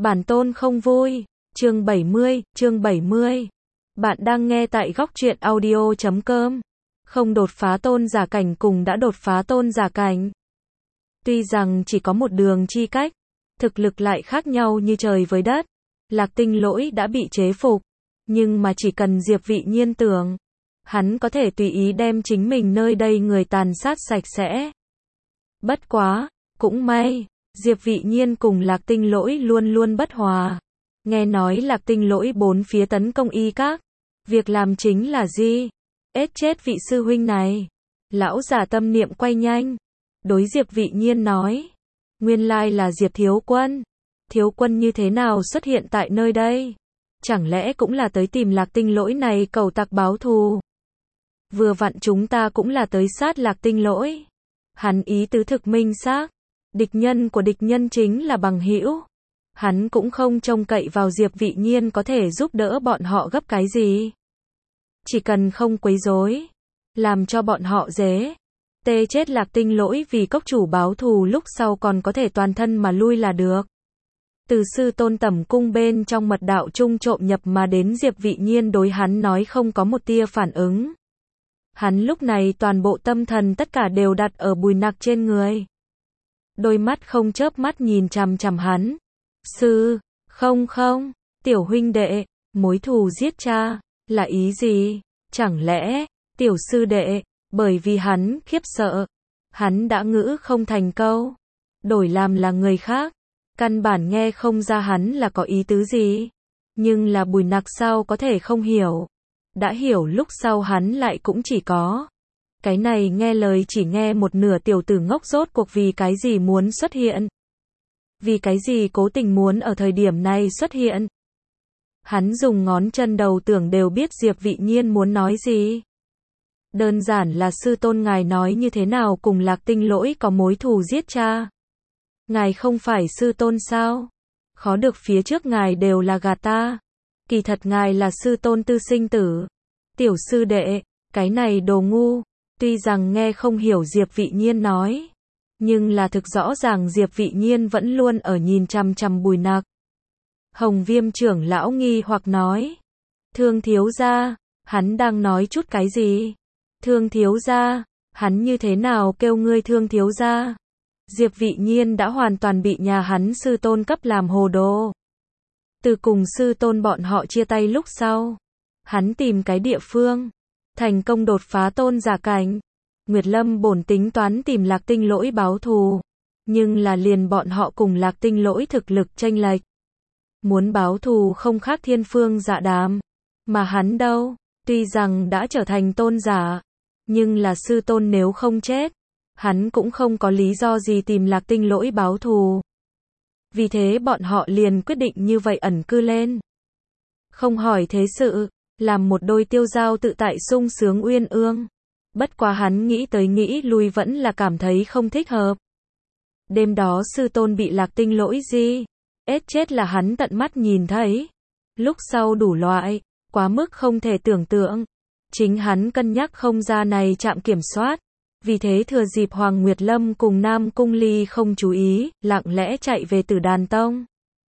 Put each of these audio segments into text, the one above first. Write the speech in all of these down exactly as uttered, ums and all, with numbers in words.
Bản tôn không vui. Chương bảy mươi, chương bảy mươi. Bạn đang nghe tại góc truyện audio chấm com. Không đột phá tôn giả cảnh cùng đã đột phá tôn giả cảnh. Tuy rằng chỉ có một đường chi cách, thực lực lại khác nhau như trời với đất. Lạc Tinh Lỗi đã bị chế phục, nhưng mà chỉ cần Diệp Vị Nhiên tưởng, hắn có thể tùy ý đem chính mình nơi đây người tàn sát sạch sẽ. Bất quá, cũng may, Diệp Vị Nhiên cùng Lạc Tinh Lỗi luôn luôn bất hòa. Nghe nói Lạc Tinh Lỗi bốn phía tấn công y các. Việc làm chính là gì? Ết chết vị sư huynh này. Lão giả tâm niệm quay nhanh. Đối Diệp Vị Nhiên nói. Nguyên lai là Diệp Thiếu Quân. Thiếu Quân như thế nào xuất hiện tại nơi đây? Chẳng lẽ cũng là tới tìm Lạc Tinh Lỗi này cầu tặc báo thù? Vừa vặn chúng ta cũng là tới sát Lạc Tinh Lỗi. Hắn ý tứ thực minh xác. Địch nhân của địch nhân chính là bằng hữu. Hắn cũng không trông cậy vào Diệp Vị Nhiên có thể giúp đỡ bọn họ gấp cái gì. Chỉ cần không quấy rối, làm cho bọn họ dễ tê chết Lạc Tinh Lỗi vì cốc chủ báo thù, lúc sau còn có thể toàn thân mà lui là được. Từ sư tôn tẩm cung bên trong mật đạo trung trộm nhập mà đến, Diệp Vị Nhiên đối hắn nói không có một tia phản ứng. Hắn lúc này toàn bộ tâm thần tất cả đều đặt ở Bùi Nặc trên người. Đôi mắt không chớp mắt nhìn chằm chằm hắn. Sư, không không, tiểu huynh đệ, mối thù giết cha, là ý gì? Chẳng lẽ, tiểu sư đệ, bởi vì hắn khiếp sợ, hắn đã ngữ không thành câu, đổi làm là người khác, căn bản nghe không ra hắn là có ý tứ gì. Nhưng là Bùi Nặc sao có thể không hiểu. Đã hiểu lúc sau hắn lại cũng chỉ có. Cái này nghe lời chỉ nghe một nửa tiểu tử ngốc rốt cuộc vì cái gì muốn xuất hiện. Vì cái gì cố tình muốn ở thời điểm này xuất hiện. Hắn dùng ngón chân đầu tưởng đều biết Diệp Vị Nhiên muốn nói gì. Đơn giản là sư tôn ngài nói như thế nào cùng Lạc Tinh Lỗi có mối thù giết cha. Ngài không phải sư tôn sao? Khó được phía trước ngài đều là gạt ta. Kỳ thật ngài là sư tôn tư sinh tử. Tiểu sư đệ, cái này đồ ngu. Tuy rằng nghe không hiểu Diệp Vị Nhiên nói, nhưng là thực rõ ràng Diệp Vị Nhiên vẫn luôn ở nhìn chằm chằm Bùi Nặc. Hồng Viêm trưởng lão nghi hoặc nói. Thương thiếu gia, hắn đang nói chút cái gì? Thương thiếu gia, hắn như thế nào kêu ngươi thương thiếu gia? Diệp Vị Nhiên đã hoàn toàn bị nhà hắn sư tôn cấp làm hồ đồ. Từ cùng sư tôn bọn họ chia tay lúc sau, hắn tìm cái địa phương, thành công đột phá tôn giả cảnh. Nguyệt Lâm bổn tính toán tìm Lạc Tinh Lỗi báo thù, nhưng là liền bọn họ cùng Lạc Tinh Lỗi thực lực chênh lệch. Muốn báo thù không khác thiên phương dạ đàm, mà hắn đâu, tuy rằng đã trở thành tôn giả, nhưng là sư tôn nếu không chết, hắn cũng không có lý do gì tìm Lạc Tinh Lỗi báo thù. Vì thế bọn họ liền quyết định như vậy ẩn cư lên. Không hỏi thế sự, làm một đôi tiêu dao tự tại sung sướng uyên ương. Bất quá hắn nghĩ tới nghĩ lui vẫn là cảm thấy không thích hợp. Đêm đó sư tôn bị Lạc Tinh Lỗi gì? Ết chết là hắn tận mắt nhìn thấy. Lúc sau đủ loại, quá mức không thể tưởng tượng. Chính hắn cân nhắc không ra này trạm kiểm soát. Vì thế thừa dịp Hoàng Nguyệt Lâm cùng Nam Cung Ly không chú ý, lặng lẽ chạy về Tử Đàn Tông.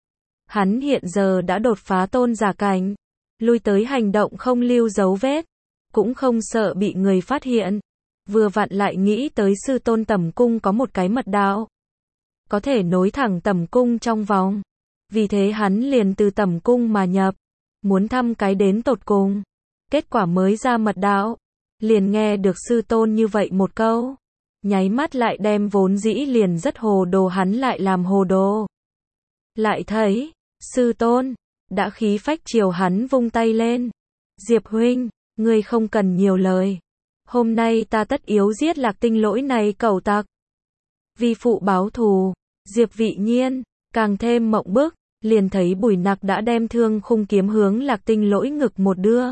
Hắn hiện giờ đã đột phá tôn giả cảnh, lui tới hành động không lưu dấu vết, cũng không sợ bị người phát hiện. Vừa vặn lại nghĩ tới sư tôn tẩm cung có một cái mật đạo, có thể nối thẳng tẩm cung trong vòng. Vì thế hắn liền từ tẩm cung mà nhập, muốn thăm cái đến tột cùng. Kết quả mới ra mật đạo, liền nghe được sư tôn như vậy một câu, nháy mắt lại đem vốn dĩ liền rất hồ đồ hắn lại làm hồ đồ. Lại thấy, sư tôn, đã khí phách chiều hắn vung tay lên. Diệp huynh, ngươi không cần nhiều lời. Hôm nay ta tất yếu giết Lạc Tinh Lỗi này cẩu tặc. Vì phụ báo thù, Diệp Vị Nhiên, càng thêm mộng bức, liền thấy Bùi Nặc đã đem thương khung kiếm hướng Lạc Tinh Lỗi ngực một đưa.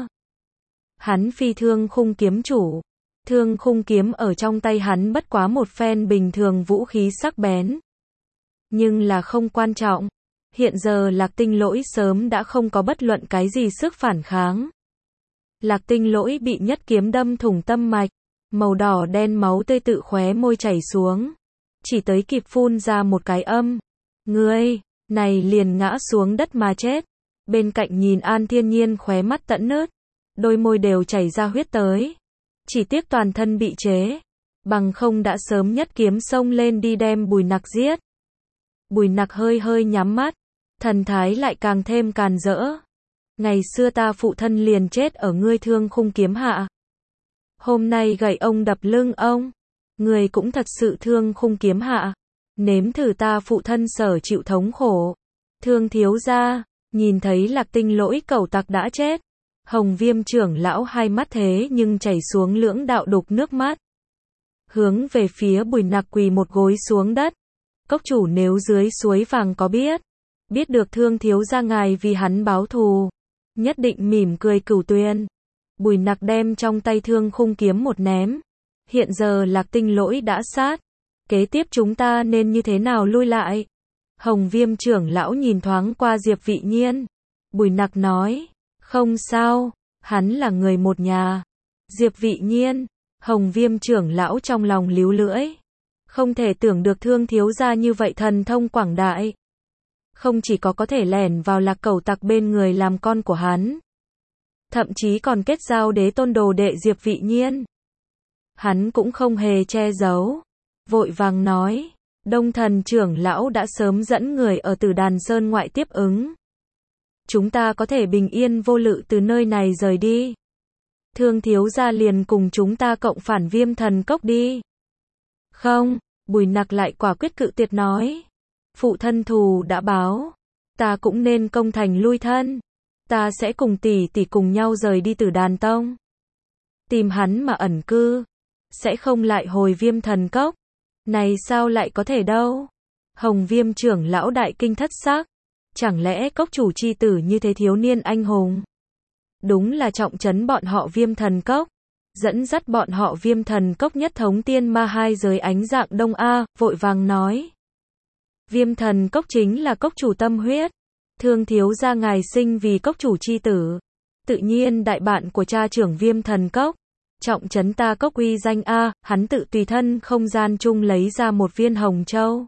Hắn phi thương khung kiếm chủ. Thương khung kiếm ở trong tay hắn bất quá một phen bình thường vũ khí sắc bén. Nhưng là không quan trọng. Hiện giờ Lạc Tinh Lỗi sớm đã không có bất luận cái gì sức phản kháng. Lạc Tinh Lỗi bị nhất kiếm đâm thủng tâm mạch, màu đỏ đen máu tươi tự khóe môi chảy xuống, chỉ tới kịp phun ra một cái âm. Ngươi, này liền ngã xuống đất mà chết. Bên cạnh nhìn An Thiên Nhiên khóe mắt tẫn nứt, đôi môi đều chảy ra huyết tới. Chỉ tiếc toàn thân bị chế, bằng không đã sớm nhất kiếm xông lên đi đem Bùi Nặc giết. Bùi Nặc hơi hơi nhắm mắt, thần thái lại càng thêm càn rỡ. Ngày xưa ta phụ thân liền chết ở ngươi thương khung kiếm hạ. Hôm nay gậy ông đập lưng ông, người cũng thật sự thương khung kiếm hạ. Nếm thử ta phụ thân sở chịu thống khổ. Thương thiếu gia, nhìn thấy Lạc Tinh Lỗi cẩu tặc đã chết. Hồng Viêm trưởng lão hai mắt thế nhưng chảy xuống lưỡng đạo đục nước mắt. Hướng về phía Bùi Nặc quỳ một gối xuống đất. Cốc chủ nếu dưới suối vàng có biết, biết được thương thiếu gia ngài vì hắn báo thù, nhất định mỉm cười cửu tuyên. Bùi Nặc đem trong tay thương khung kiếm một ném. Hiện giờ Lạc Tinh Lỗi đã sát. Kế tiếp chúng ta nên như thế nào lui lại? Hồng Viêm trưởng lão nhìn thoáng qua Diệp Vị Nhiên. Bùi Nặc nói, không sao, hắn là người một nhà. Diệp Vị Nhiên, Hồng Viêm trưởng lão trong lòng líu lưỡi. Không thể tưởng được thương thiếu gia như vậy thần thông quảng đại. Không chỉ có có thể lẻn vào Lạc cẩu tặc bên người làm con của hắn, thậm chí còn kết giao đế tôn đồ đệ Diệp Vị Nhiên. Hắn cũng không hề che giấu, vội vàng nói, Đông Thần trưởng lão đã sớm dẫn người ở Tử Đàn Sơn ngoại tiếp ứng. Chúng ta có thể bình yên vô lự từ nơi này rời đi. Thương thiếu gia liền cùng chúng ta cộng phản Viêm Thần Cốc đi. Không, Bùi Nặc lại quả quyết cự tuyệt nói. Phụ thân thù đã báo, ta cũng nên công thành lui thân. Ta sẽ cùng tỷ tỷ cùng nhau rời đi Tử Đàn Tông. Tìm hắn mà ẩn cư, sẽ không lại hồi Viêm Thần Cốc. Này sao lại có thể đâu? Hồng Viêm trưởng lão đại kinh thất sắc. Chẳng lẽ cốc chủ chi tử như thế thiếu niên anh hùng? Đúng là trọng trấn bọn họ Viêm Thần Cốc. Dẫn dắt bọn họ Viêm Thần Cốc nhất thống tiên ma hai giới ánh dạng đông A, vội vàng nói. Viêm Thần Cốc chính là cốc chủ tâm huyết. Thương thiếu gia ngài sinh vì cốc chủ chi tử. Tự nhiên đại bạn của cha trưởng Viêm Thần Cốc. Trọng trấn ta cốc uy danh A, hắn tự tùy thân không gian chung lấy ra một viên hồng châu.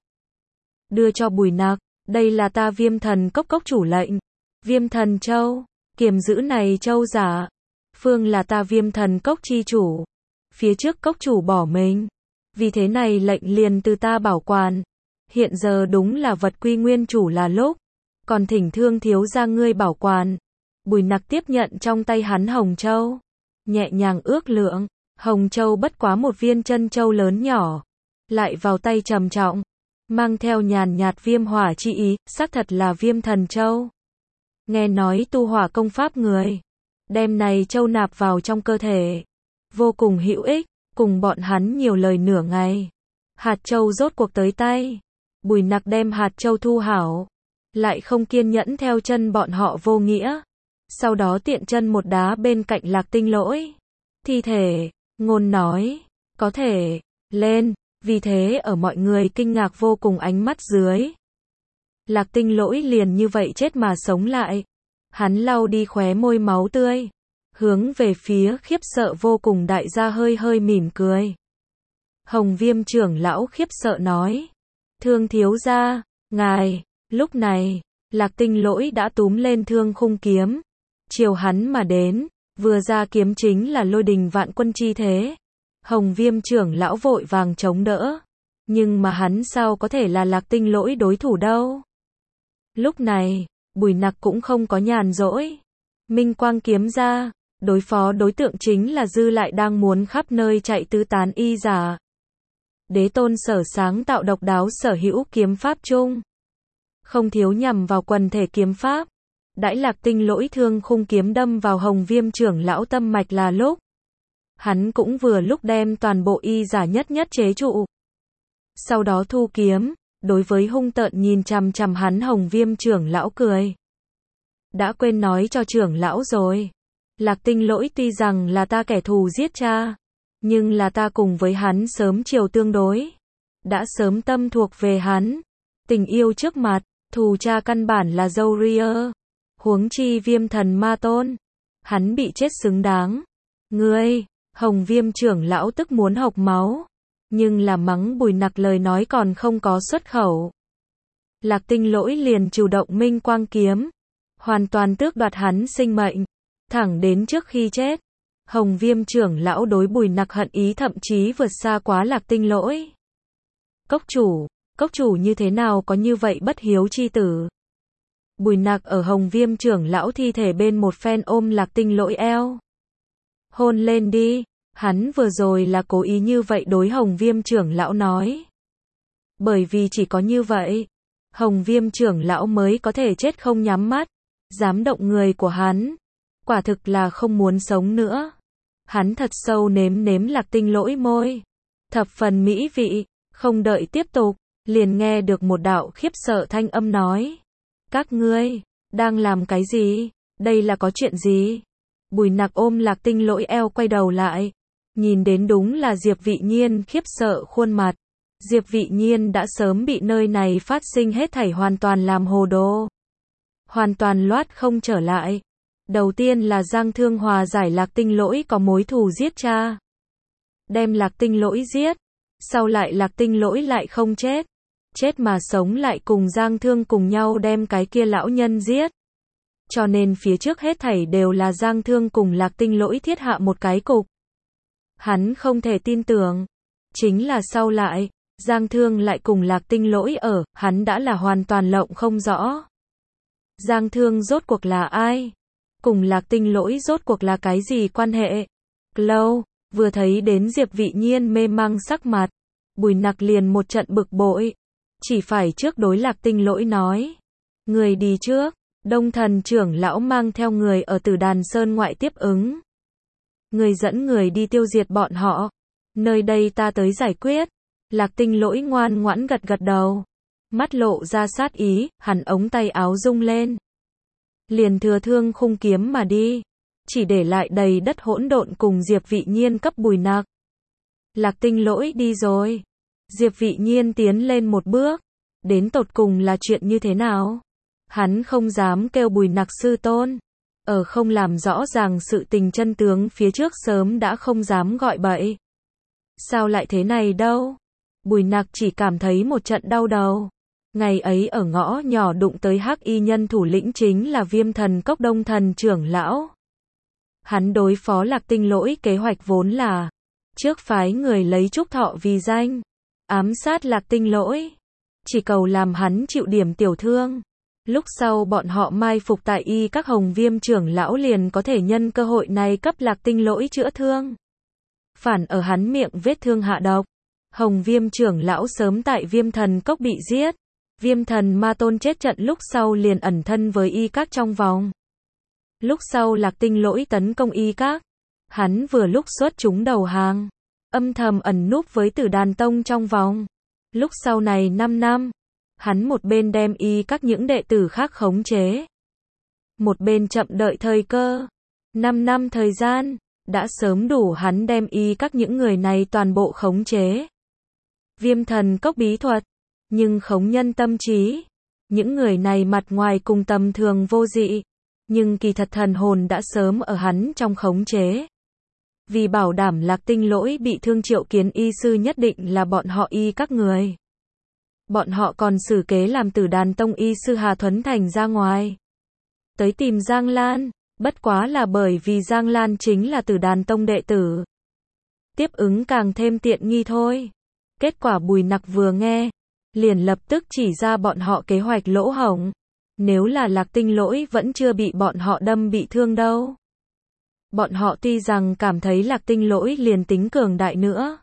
Đưa cho Bùi Nặc, đây là ta Viêm Thần Cốc cốc chủ lệnh. Viêm Thần Châu, kiềm giữ này châu giả. Phương là ta Viêm Thần Cốc chi chủ. Phía trước cốc chủ bỏ mình. Vì thế này lệnh liền từ ta bảo quản. Hiện giờ đúng là vật quy nguyên chủ là lúc. Còn thỉnh thương thiếu gia ngươi bảo quản. Bùi Nặc tiếp nhận trong tay hắn hồng châu. Nhẹ nhàng ước lượng. Hồng châu bất quá một viên chân châu lớn nhỏ. Lại vào tay trầm trọng. Mang theo nhàn nhạt viêm hỏa chi ý. Xác thật là Viêm Thần Châu. Nghe nói tu hỏa công pháp người. Đem này châu nạp vào trong cơ thể. Vô cùng hữu ích. Cùng bọn hắn nhiều lời nửa ngày. Hạt châu rốt cuộc tới tay. Bùi Nặc đem hạt châu thu hảo. Lại không kiên nhẫn theo chân bọn họ vô nghĩa. Sau đó tiện chân một đá bên cạnh Lạc Tinh Lỗi. Thi thể, ngôn nói, có thể, lên. Vì thế ở mọi người kinh ngạc vô cùng ánh mắt dưới. Lạc Tinh Lỗi liền như vậy chết mà sống lại. Hắn lau đi khóe môi máu tươi. Hướng về phía khiếp sợ vô cùng đại gia hơi hơi mỉm cười. Hồng Viêm trưởng lão khiếp sợ nói. Thương thiếu gia, ngài, lúc này, Lạc Tinh Lỗi đã túm lên thương khung kiếm. Chiều hắn mà đến, vừa ra kiếm chính là lôi đình vạn quân chi thế. Hồng Viêm trưởng lão vội vàng chống đỡ. Nhưng mà hắn sao có thể là Lạc Tinh Lỗi đối thủ đâu. Lúc này, Bùi Nặc cũng không có nhàn rỗi. Minh quang kiếm ra, đối phó đối tượng chính là dư lại đang muốn khắp nơi chạy tứ tán y giả. Đế tôn sở sáng tạo độc đáo sở hữu kiếm pháp chung. Không thiếu nhằm vào quần thể kiếm pháp. Đãi Lạc Tinh Lỗi thương khung kiếm đâm vào Hồng Viêm trưởng lão tâm mạch là lúc. Hắn cũng vừa lúc đem toàn bộ y giả nhất nhất chế trụ. Sau đó thu kiếm, đối với hung tợn nhìn chằm chằm hắn Hồng Viêm trưởng lão cười. Đã quên nói cho trưởng lão rồi. Lạc Tinh Lỗi tuy rằng là ta kẻ thù giết cha, nhưng là ta cùng với hắn sớm chiều tương đối. Đã sớm tâm thuộc về hắn. Tình yêu trước mặt, thù cha căn bản là dâu ria. Huống chi Viêm Thần Ma Tôn. Hắn bị chết xứng đáng. Ngươi, Hồng Viêm trưởng lão tức muốn hộc máu. Nhưng là mắng Bùi Nặc lời nói còn không có xuất khẩu. Lạc Tinh Lỗi liền chủ động minh quang kiếm, hoàn toàn tước đoạt hắn sinh mệnh, thẳng đến trước khi chết. Hồng Viêm trưởng lão đối Bùi Nặc hận ý thậm chí vượt xa quá Lạc Tinh Lỗi. Cốc chủ, cốc chủ như thế nào có như vậy bất hiếu chi tử? Bùi Nặc ở Hồng Viêm trưởng lão thi thể bên một phen ôm Lạc Tinh Lỗi eo. Hôn lên đi, hắn vừa rồi là cố ý như vậy đối Hồng Viêm trưởng lão nói. Bởi vì chỉ có như vậy, Hồng Viêm trưởng lão mới có thể chết không nhắm mắt, dám động người của hắn. Quả thực là không muốn sống nữa. Hắn thật sâu nếm nếm Lạc Tinh Lỗi môi. Thập phần mỹ vị, không đợi tiếp tục, liền nghe được một đạo khiếp sợ thanh âm nói. Các ngươi, đang làm cái gì? Đây là có chuyện gì? Bùi Nặc ôm Lạc Tinh Lỗi eo quay đầu lại. Nhìn đến đúng là Diệp Vị Nhiên khiếp sợ khuôn mặt. Diệp Vị Nhiên đã sớm bị nơi này phát sinh hết thảy hoàn toàn làm hồ đồ. Hoàn toàn loát không trở lại. Đầu tiên là Giang Thương hòa giải Lạc Tinh Lỗi có mối thù giết cha. Đem Lạc Tinh Lỗi giết. Sau lại Lạc Tinh Lỗi lại không chết. Chết mà sống lại cùng Giang Thương cùng nhau đem cái kia lão nhân giết. Cho nên phía trước hết thảy đều là Giang Thương cùng Lạc Tinh Lỗi thiết hạ một cái cục. Hắn không thể tin tưởng. Chính là sau lại, Giang Thương lại cùng Lạc Tinh Lỗi ở, hắn đã là hoàn toàn lộng không rõ. Giang Thương rốt cuộc là ai? Cùng Lạc Tinh Lỗi rốt cuộc là cái gì quan hệ? Lâu, vừa thấy đến Diệp Vị Nhiên mê mang sắc mặt, Bùi Nặc liền một trận bực bội. Chỉ phải trước đối Lạc Tinh Lỗi nói. Người đi trước, Đông Thần trưởng lão mang theo người ở Tử Đàn Sơn ngoại tiếp ứng. Người dẫn người đi tiêu diệt bọn họ. Nơi đây ta tới giải quyết. Lạc Tinh Lỗi ngoan ngoãn gật gật đầu. Mắt lộ ra sát ý, hắn ống tay áo rung lên. Liền thừa thương khung kiếm mà đi. Chỉ để lại đầy đất hỗn độn cùng Diệp Vị Nhiên cấp Bùi Nặc. Lạc Tinh Lỗi đi rồi. Diệp Vị Nhiên tiến lên một bước. Đến tột cùng là chuyện như thế nào? Hắn không dám kêu Bùi Nặc sư tôn. Ở không làm rõ ràng sự tình chân tướng phía trước sớm đã không dám gọi bậy. Sao lại thế này đâu? Bùi Nặc chỉ cảm thấy một trận đau đầu. Ngày ấy ở ngõ nhỏ đụng tới hắc y nhân thủ lĩnh chính là Viêm Thần Cốc Đông Thần trưởng lão. Hắn đối phó Lạc Tinh Lỗi kế hoạch vốn là trước phái người lấy Trúc Thọ vì danh, ám sát Lạc Tinh Lỗi, chỉ cầu làm hắn chịu điểm tiểu thương. Lúc sau bọn họ mai phục tại y các Hồng Viêm trưởng lão liền có thể nhân cơ hội này cấp Lạc Tinh Lỗi chữa thương. Phản ở hắn miệng vết thương hạ độc. Hồng Viêm trưởng lão sớm tại Viêm Thần Cốc bị giết. Viêm Thần Ma Tôn chết trận lúc sau liền ẩn thân với y các trong vòng. Lúc sau Lạc Tinh Lỗi tấn công y các. Hắn vừa lúc xuất chúng đầu hàng. Âm thầm ẩn núp với Tử Đàn Tông trong vòng. Lúc sau này năm năm. Hắn một bên đem y các những đệ tử khác khống chế. Một bên chậm đợi thời cơ. Năm năm thời gian. Đã sớm đủ hắn đem y các những người này toàn bộ khống chế. Viêm Thần Cốc bí thuật. Nhưng khống nhân tâm trí. Những người này mặt ngoài cùng tầm thường vô dị. Nhưng kỳ thật thần hồn đã sớm ở hắn trong khống chế. Vì bảo đảm Lạc Tinh Lỗi bị thương Triệu Kiến y sư nhất định là bọn họ y các người. Bọn họ còn xử kế làm Tử Đàn Tông y sư Hà Thuấn Thành ra ngoài. Tới tìm Giang Lan, bất quá là bởi vì Giang Lan chính là Tử Đàn Tông đệ tử. Tiếp ứng càng thêm tiện nghi thôi. Kết quả Bùi Nặc vừa nghe, liền lập tức chỉ ra bọn họ kế hoạch lỗ hổng. Nếu là Lạc Tinh Lỗi vẫn chưa bị bọn họ đâm bị thương đâu. Bọn họ tuy rằng cảm thấy Lạc Tinh Lỗi liền tính cường đại nữa.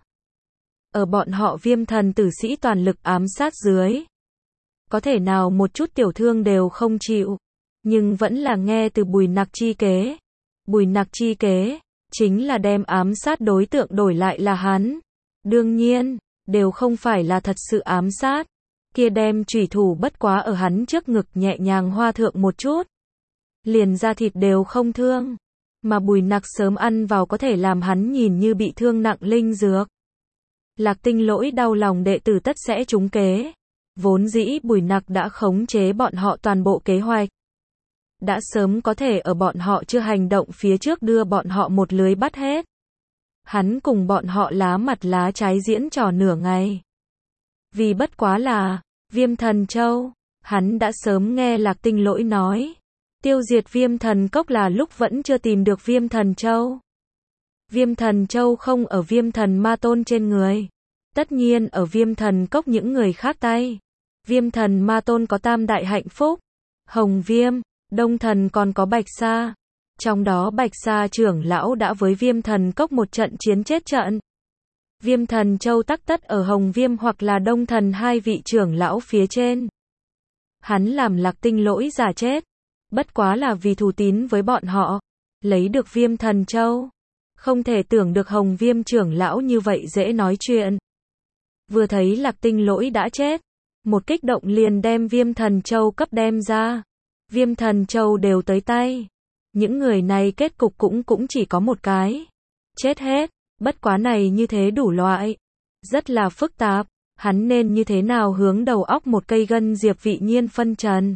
Ở bọn họ Viêm Thần tử sĩ toàn lực ám sát dưới. Có thể nào một chút tiểu thương đều không chịu. Nhưng vẫn là nghe từ Bùi Nặc chi kế. Bùi Nặc chi kế, chính là đem ám sát đối tượng đổi lại là hắn. Đương nhiên, đều không phải là thật sự ám sát. Kia đem chủy thủ bất quá ở hắn trước ngực nhẹ nhàng hoa thượng một chút. Liền da thịt đều không thương. Mà Bùi Nặc sớm ăn vào có thể làm hắn nhìn như bị thương nặng linh dược. Lạc Tinh Lỗi đau lòng đệ tử tất sẽ trúng kế. Vốn dĩ Bùi Nặc đã khống chế bọn họ toàn bộ kế hoạch. Đã sớm có thể ở bọn họ chưa hành động phía trước đưa bọn họ một lưới bắt hết. Hắn cùng bọn họ lá mặt lá trái diễn trò nửa ngày. Vì bất quá là Viêm Thần Châu, Hắn đã sớm nghe Lạc Tinh Lỗi nói, tiêu diệt Viêm Thần Cốc là lúc vẫn chưa tìm được Viêm Thần Châu. Viêm Thần Châu không ở Viêm Thần Ma Tôn trên người, tất nhiên ở Viêm Thần Cốc những người khác tay. Viêm Thần Ma Tôn có tam đại hạnh phúc, Hồng Viêm, Đông Thần còn có Bạch Sa. Trong đó Bạch Sa trưởng lão đã với Viêm Thần Cốc một trận chiến chết trận. Viêm Thần Châu tắc tất ở Hồng Viêm hoặc là Đông Thần hai vị trưởng lão phía trên. Hắn làm Lạc Tinh Lỗi giả chết, bất quá là vì thù tín với bọn họ, lấy được Viêm Thần Châu. Không thể tưởng được Hồng Viêm trưởng lão như vậy dễ nói chuyện. Vừa thấy Lạc Tinh Lỗi đã chết, một kích động liền đem Viêm Thần Châu cấp đem ra. Viêm Thần Châu đều tới tay. Những người này kết cục cũng cũng chỉ có một cái. Chết hết, bất quá này như thế đủ loại. Rất là phức tạp, hắn nên như thế nào hướng đầu óc một cây gân Diệp Vị Nhiên phân trần.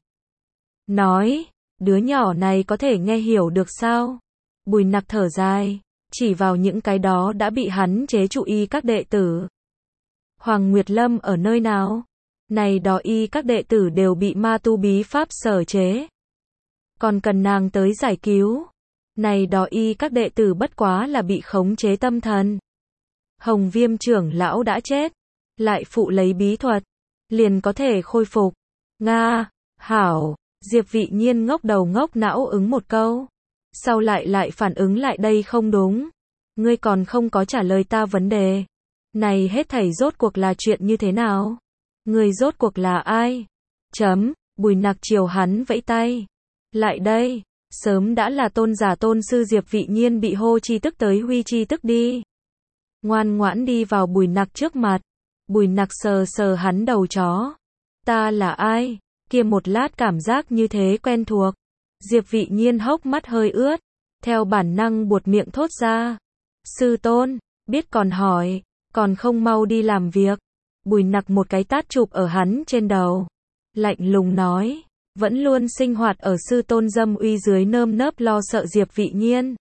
Nói, đứa nhỏ này có thể nghe hiểu được sao? Bùi Nặc thở dài, chỉ vào những cái đó đã bị hắn chế trụ y các đệ tử. Hoàng Nguyệt Lâm ở nơi nào? Này đó y các đệ tử đều bị ma tu bí pháp sở chế. Còn cần nàng tới giải cứu. Này đó y các đệ tử bất quá là bị khống chế tâm thần. Hồng Viêm trưởng lão đã chết, lại phụ lấy bí thuật, liền có thể khôi phục. Nga, hảo, Diệp Vị Nhiên ngốc đầu ngốc não ứng một câu. Sau lại lại phản ứng lại đây không đúng. Ngươi còn không có trả lời ta vấn đề. Này hết thảy rốt cuộc là chuyện như thế nào? Ngươi rốt cuộc là ai? Chấm, Bùi Nặc chiều hắn vẫy tay. Lại đây, sớm đã là tôn giả tôn sư Diệp Vị Nhiên bị hô chi tức tới huy chi tức đi. Ngoan ngoãn đi vào Bùi Nặc trước mặt. Bùi Nặc sờ sờ hắn đầu chó. Ta là ai? Kia một lát cảm giác như thế quen thuộc. Diệp Vị Nhiên hốc mắt hơi ướt, theo bản năng buột miệng thốt ra. Sư tôn, biết còn hỏi, còn không mau đi làm việc. Bùi Nặc một cái tát chụp ở hắn trên đầu. Lạnh lùng nói, vẫn luôn sinh hoạt ở sư tôn dâm uy dưới nơm nớp lo sợ Diệp Vị Nhiên.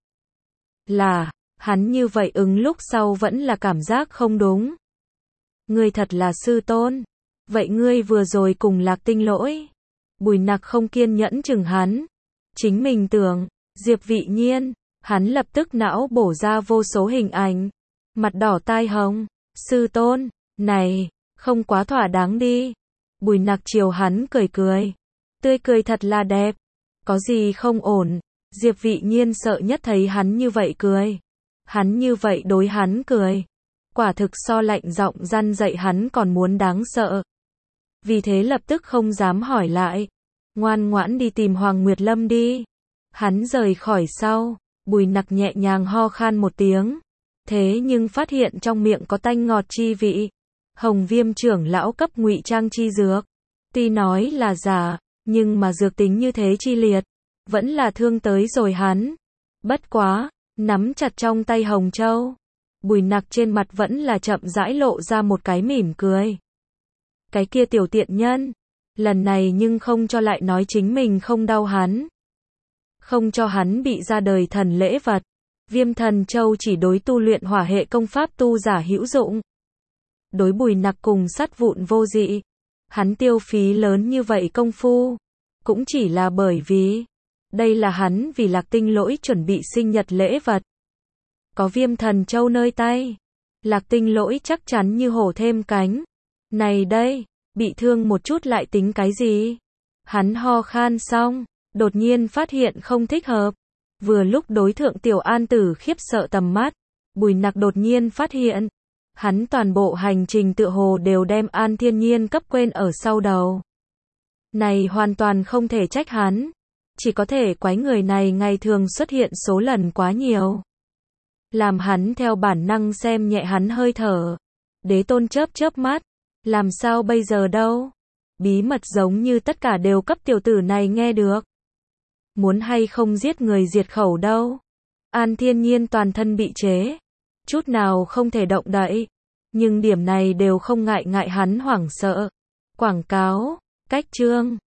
Là, hắn như vậy ứng lúc sau vẫn là cảm giác không đúng. Ngươi thật là sư tôn. Vậy ngươi vừa rồi cùng Lạc Tinh Lỗi. Bùi Nặc không kiên nhẫn chừng hắn. Chính mình tưởng, Diệp Vị Nhiên, hắn lập tức não bổ ra vô số hình ảnh. Mặt đỏ tai hồng, sư tôn, này, không quá thỏa đáng đi. Bùi Nặc chiều hắn cười cười. Tươi cười thật là đẹp. Có gì không ổn? Diệp Vị Nhiên sợ nhất thấy hắn như vậy cười. Hắn như vậy đối hắn cười. Quả thực so lạnh giọng răn dạy hắn còn muốn đáng sợ. Vì thế lập tức không dám hỏi lại. Ngoan ngoãn đi tìm Hoàng Nguyệt Lâm đi. Hắn rời khỏi sau. Bùi Nặc nhẹ nhàng ho khan một tiếng. Thế nhưng phát hiện trong miệng có tanh ngọt chi vị. Hồng Viêm trưởng lão cấp ngụy trang chi dược. Tuy nói là giả, nhưng mà dược tính như thế chi liệt, vẫn là thương tới rồi hắn. Bất quá, nắm chặt trong tay Hồng Châu. Bùi Nặc trên mặt vẫn là chậm rãi lộ ra một cái mỉm cười. Cái kia tiểu tiện nhân, lần này nhưng không cho lại nói chính mình không đau hắn. Không cho hắn bị ra đời thần lễ vật. Viêm Thần Châu chỉ đối tu luyện hỏa hệ công pháp tu giả hữu dụng. Đối Bùi Nặc cùng sắt vụn vô dị. Hắn tiêu phí lớn như vậy công phu, cũng chỉ là bởi vì, đây là hắn vì Lạc Tinh Lỗi chuẩn bị sinh nhật lễ vật. Có Viêm Thần Châu nơi tay, Lạc Tinh Lỗi chắc chắn như hổ thêm cánh. Này đây, bị thương một chút lại tính cái gì? Hắn ho khan xong, đột nhiên phát hiện không thích hợp. Vừa lúc đối thượng Tiểu An Tử khiếp sợ tầm mắt, Bùi Nặc đột nhiên phát hiện, hắn toàn bộ hành trình tựa hồ đều đem An Thiên Nhiên cấp quên ở sau đầu. Này hoàn toàn không thể trách hắn, chỉ có thể quái người này ngày thường xuất hiện số lần quá nhiều. Làm hắn theo bản năng xem nhẹ hắn hơi thở. Đế Tôn chớp chớp mắt, làm sao bây giờ đâu? Bí mật giống như tất cả đều cấp tiểu tử này nghe được. Muốn hay không giết người diệt khẩu đâu? An Thiên Nhiên toàn thân bị chế, chút nào không thể động đậy, nhưng điểm này đều không ngại ngại hắn hoảng sợ. Quảng cáo, cách chương